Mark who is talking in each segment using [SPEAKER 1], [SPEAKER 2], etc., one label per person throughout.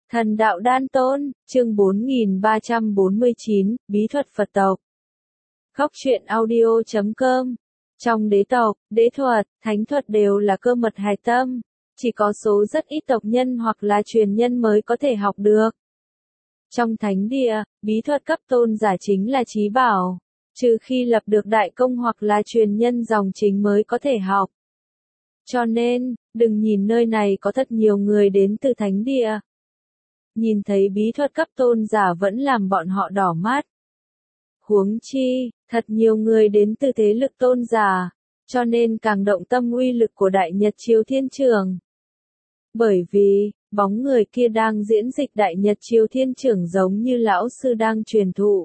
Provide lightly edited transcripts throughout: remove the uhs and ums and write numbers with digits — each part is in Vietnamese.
[SPEAKER 1] Thần đạo đan tôn, chương 4349, bí thuật Phật tộc. Góc truyện audio.com. Trong đế tộc, đế thuật, thánh thuật đều là cơ mật hài tâm, chỉ có số rất ít tộc nhân hoặc là truyền nhân mới có thể học được. Trong thánh địa, bí thuật cấp tôn giả chính là chí bảo, trừ khi lập được đại công hoặc là truyền nhân dòng chính mới có thể học. Cho nên, đừng nhìn nơi này có thật nhiều người đến từ thánh địa. Nhìn thấy bí thuật cấp tôn giả vẫn làm bọn họ đỏ mắt. Huống chi, thật nhiều người đến từ thế lực tôn giả, cho nên càng động tâm uy lực của Đại Nhật Chiếu Thiên Trường. Bởi vì, bóng người kia đang diễn dịch Đại Nhật Chiếu Thiên Trường giống như lão sư đang truyền thụ.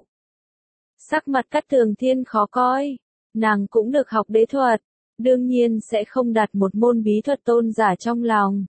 [SPEAKER 1] Sắc mặt Cát Tường Thiên khó coi, nàng cũng được học đế thuật, đương nhiên sẽ không đặt một môn bí thuật tôn giả trong lòng.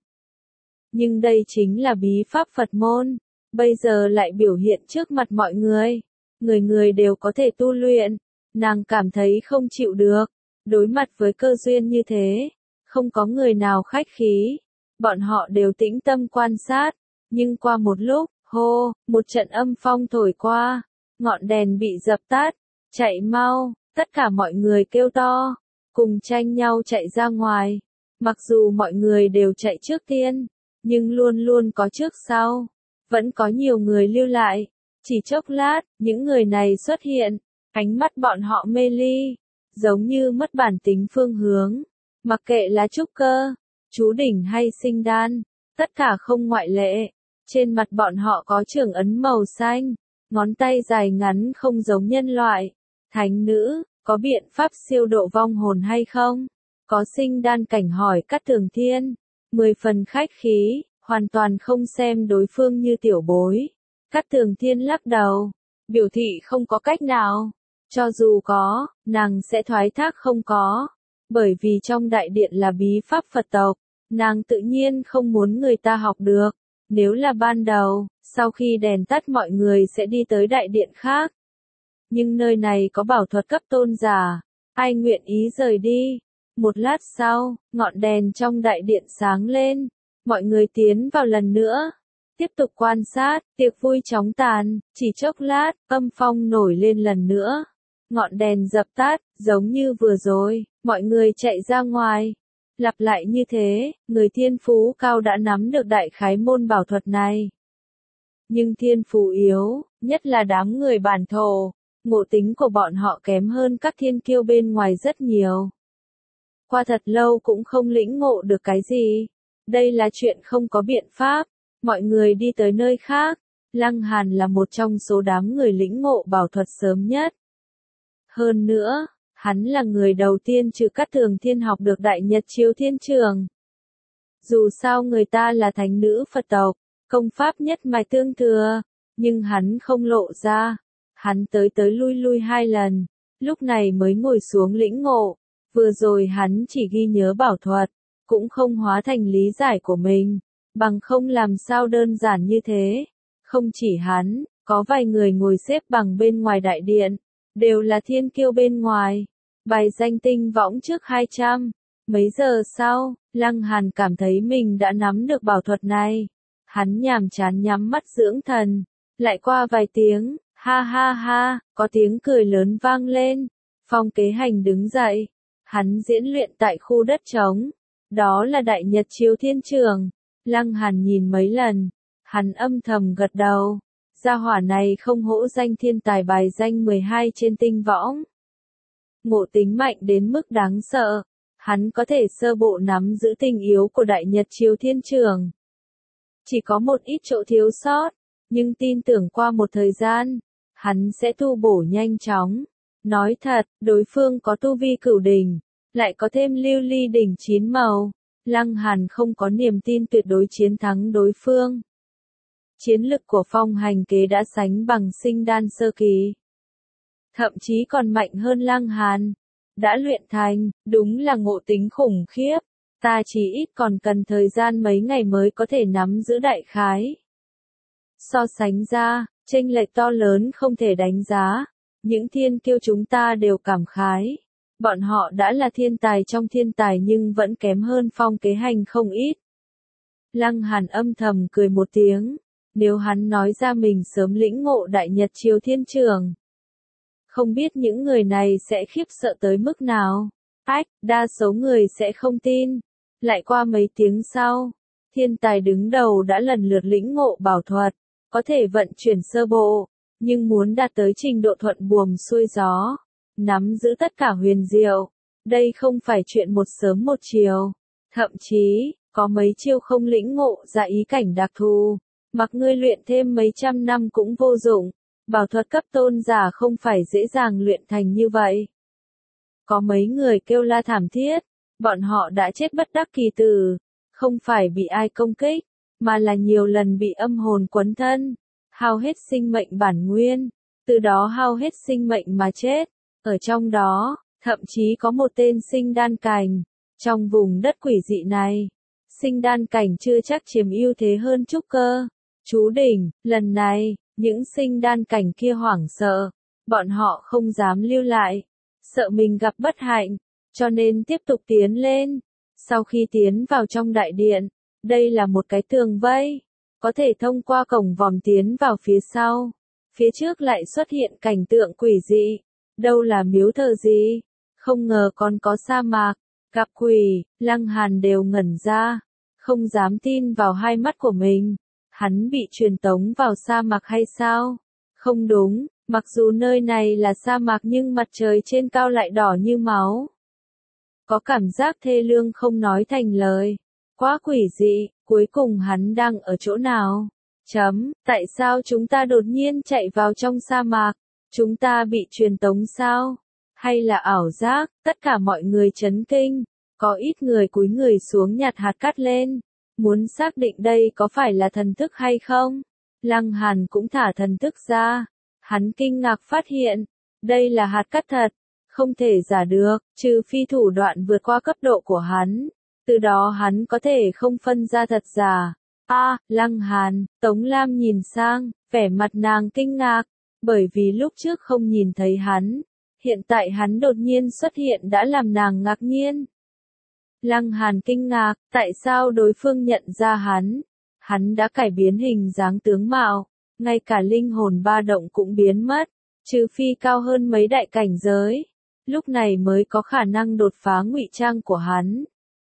[SPEAKER 1] Nhưng đây chính là bí pháp Phật môn, bây giờ lại biểu hiện trước mặt mọi người. Người người đều có thể tu luyện, nàng cảm thấy không chịu được. Đối mặt với cơ duyên như thế, không có người nào khách khí. Bọn họ đều tĩnh tâm quan sát, nhưng qua một lúc, hô, một trận âm phong thổi qua, ngọn đèn bị dập tắt, chạy mau, tất cả mọi người kêu to, cùng tranh nhau chạy ra ngoài. Mặc dù mọi người đều chạy trước tiên, nhưng luôn luôn có trước sau, vẫn có nhiều người lưu lại. Chỉ chốc lát, những người này xuất hiện, ánh mắt bọn họ mê ly, giống như mất bản tính phương hướng. Mặc kệ là trúc cơ, chú đỉnh hay sinh đan, tất cả không ngoại lệ. Trên mặt bọn họ có trưởng ấn màu xanh, ngón tay dài ngắn không giống nhân loại. Thánh nữ, có biện pháp siêu độ vong hồn hay không? Có sinh đan cảnh hỏi Cát Tường Thiên, 10 phần khách khí, hoàn toàn không xem đối phương như tiểu bối. Cát Tường Thiên lắc đầu, biểu thị không có cách nào. Cho dù có, nàng sẽ thoái thác không có. Bởi vì trong đại điện là bí pháp Phật tộc, nàng tự nhiên không muốn người ta học được. Nếu là ban đầu, sau khi đèn tắt mọi người sẽ đi tới đại điện khác. Nhưng nơi này có bảo thuật cấp tôn giả, ai nguyện ý rời đi. Một lát sau, ngọn đèn trong đại điện sáng lên, mọi người tiến vào lần nữa. Tiếp tục quan sát, tiệc vui chóng tàn, chỉ chốc lát, âm phong nổi lên lần nữa. Ngọn đèn dập tắt, giống như vừa rồi, mọi người chạy ra ngoài. Lặp lại như thế, người thiên phú cao đã nắm được đại khái môn bảo thuật này. Nhưng thiên phú yếu, nhất là đám người bản thổ, ngộ tính của bọn họ kém hơn các thiên kiêu bên ngoài rất nhiều. Qua thật lâu cũng không lĩnh ngộ được cái gì. Đây là chuyện không có biện pháp. Mọi người đi tới nơi khác, Lăng Hàn là một trong số đám người lĩnh ngộ bảo thuật sớm nhất. Hơn nữa, hắn là người đầu tiên trừ Cát Tường Thiên học được Đại Nhật Chiếu Thiên Trường. Dù sao người ta là thánh nữ Phật tộc, công pháp nhất mạch tương thừa, nhưng hắn không lộ ra. Hắn tới lui lui 2 lần, lúc này mới ngồi xuống lĩnh ngộ. Vừa rồi hắn chỉ ghi nhớ bảo thuật, cũng không hóa thành lý giải của mình. Bằng không làm sao đơn giản như thế. Không chỉ hắn, có vài người ngồi xếp bằng bên ngoài đại điện, đều là thiên kiêu bên ngoài. Bài danh tinh võng trước 200. Mấy giờ sau, Lăng Hàn cảm thấy mình đã nắm được bảo thuật này. Hắn nhàm chán nhắm mắt dưỡng thần. Lại qua vài tiếng, ha ha ha, có tiếng cười lớn vang lên. Phong Kế Hành đứng dậy. Hắn diễn luyện tại khu đất trống. Đó là Đại Nhật Chiếu Thiên Trường. Lăng Hàn nhìn mấy lần, hắn âm thầm gật đầu. Gia hỏa này không hổ danh thiên tài bài danh 12 trên tinh võng. Ngộ tính mạnh đến mức đáng sợ. Hắn có thể sơ bộ nắm giữ tinh yếu của Đại Nhật Chiếu Thiên Trường. Chỉ có một ít chỗ thiếu sót, nhưng tin tưởng qua một thời gian, hắn sẽ tu bổ nhanh chóng. Nói thật, đối phương có tu vi cửu đỉnh, lại có thêm lưu ly đỉnh 9 màu. Lăng Hàn không có niềm tin tuyệt đối chiến thắng đối phương. Chiến lực của Phong Hành Kế đã sánh bằng sinh đan sơ kỳ. Thậm chí còn mạnh hơn Lăng Hàn. Đã luyện thành, đúng là ngộ tính khủng khiếp. Ta chỉ ít còn cần thời gian mấy ngày mới có thể nắm giữ đại khái. So sánh ra, chênh lệch to lớn không thể đánh giá. Những thiên kiêu chúng ta đều cảm khái. Bọn họ đã là thiên tài trong thiên tài nhưng vẫn kém hơn Phong Kế Hành không ít. Lăng Hàn âm thầm cười một tiếng. Nếu hắn nói ra mình sớm lĩnh ngộ Đại Nhật Triều Thiên Trường, không biết những người này sẽ khiếp sợ tới mức nào. Đa số người sẽ không tin. Lại qua mấy tiếng sau, thiên tài đứng đầu đã lần lượt lĩnh ngộ bảo thuật, có thể vận chuyển sơ bộ, nhưng muốn đạt tới trình độ thuận buồm xuôi gió, nắm giữ tất cả huyền diệu, đây không phải chuyện một sớm một chiều. Thậm chí, có mấy chiêu không lĩnh ngộ ra ý cảnh đặc thù, mặc ngươi luyện thêm mấy trăm năm cũng vô dụng. Bảo thuật cấp tôn giả không phải dễ dàng luyện thành như vậy. Có mấy người kêu la thảm thiết, bọn họ đã chết bất đắc kỳ tử, không phải bị ai công kích, mà là nhiều lần bị âm hồn quấn thân, hao hết sinh mệnh bản nguyên, từ đó hao hết sinh mệnh mà chết. Ở trong đó, thậm chí có một tên sinh đan cảnh, trong vùng đất quỷ dị này, sinh đan cảnh chưa chắc chiếm ưu thế hơn trúc cơ. Chú đỉnh, lần này, những sinh đan cảnh kia hoảng sợ, bọn họ không dám lưu lại, sợ mình gặp bất hạnh, cho nên tiếp tục tiến lên. Sau khi tiến vào trong đại điện, đây là một cái tường vây, có thể thông qua cổng vòm tiến vào phía sau. Phía trước lại xuất hiện cảnh tượng quỷ dị, đâu là miếu thờ gì, không ngờ còn có sa mạc, gặp quỷ. Lăng Hàn đều ngẩn ra, không dám tin vào hai mắt của mình. Hắn bị truyền tống vào sa mạc hay sao? Không đúng, mặc dù nơi này là sa mạc nhưng mặt trời trên cao lại đỏ như máu. Có cảm giác thê lương không nói thành lời. Quá quỷ dị, cuối cùng hắn đang ở chỗ nào? Tại sao chúng ta đột nhiên chạy vào trong sa mạc? Chúng ta bị truyền tống sao? Hay là ảo giác? Tất cả mọi người chấn kinh. Có ít người cúi người xuống nhặt hạt cát lên, muốn xác định đây có phải là thần thức hay không. Lăng Hàn cũng thả thần thức ra. Hắn kinh ngạc phát hiện, đây là hạt cát thật, không thể giả được, trừ phi thủ đoạn vượt qua cấp độ của hắn. Từ đó hắn có thể không phân ra thật giả. Lăng Hàn, Tống Lam nhìn sang, vẻ mặt nàng kinh ngạc, bởi vì lúc trước không nhìn thấy hắn, hiện tại hắn đột nhiên xuất hiện đã làm nàng ngạc nhiên. Lăng Hàn kinh ngạc, tại sao đối phương nhận ra hắn? Hắn đã cải biến hình dáng tướng mạo, ngay cả linh hồn ba động cũng biến mất, trừ phi cao hơn mấy đại cảnh giới, lúc này mới có khả năng đột phá ngụy trang của hắn.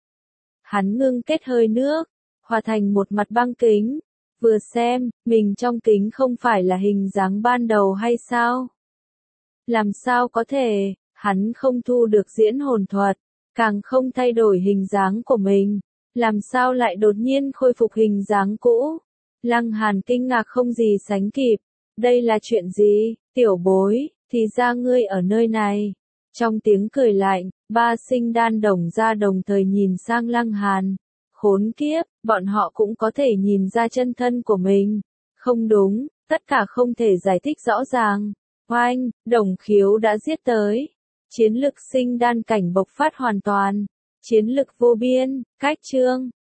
[SPEAKER 1] Hắn ngưng kết hơi nước, hòa thành một mặt băng kính, vừa xem, mình trong kính không phải là hình dáng ban đầu hay sao? Làm sao có thể, hắn không thu được diễn hồn thuật, càng không thay đổi hình dáng của mình, làm sao lại đột nhiên khôi phục hình dáng cũ? Lăng Hàn kinh ngạc không gì sánh kịp, đây là chuyện gì, tiểu bối, thì ra ngươi ở nơi này. Trong tiếng cười lạnh, ba sinh đan đồng ra đồng thời nhìn sang Lăng Hàn. Khốn kiếp, bọn họ cũng có thể nhìn ra chân thân của mình. Không đúng, tất cả không thể giải thích rõ ràng. Oanh, Đồng Khiếu đã giết tới. Chiến lực sinh đan cảnh bộc phát hoàn toàn. Chiến lực vô biên, cách trương.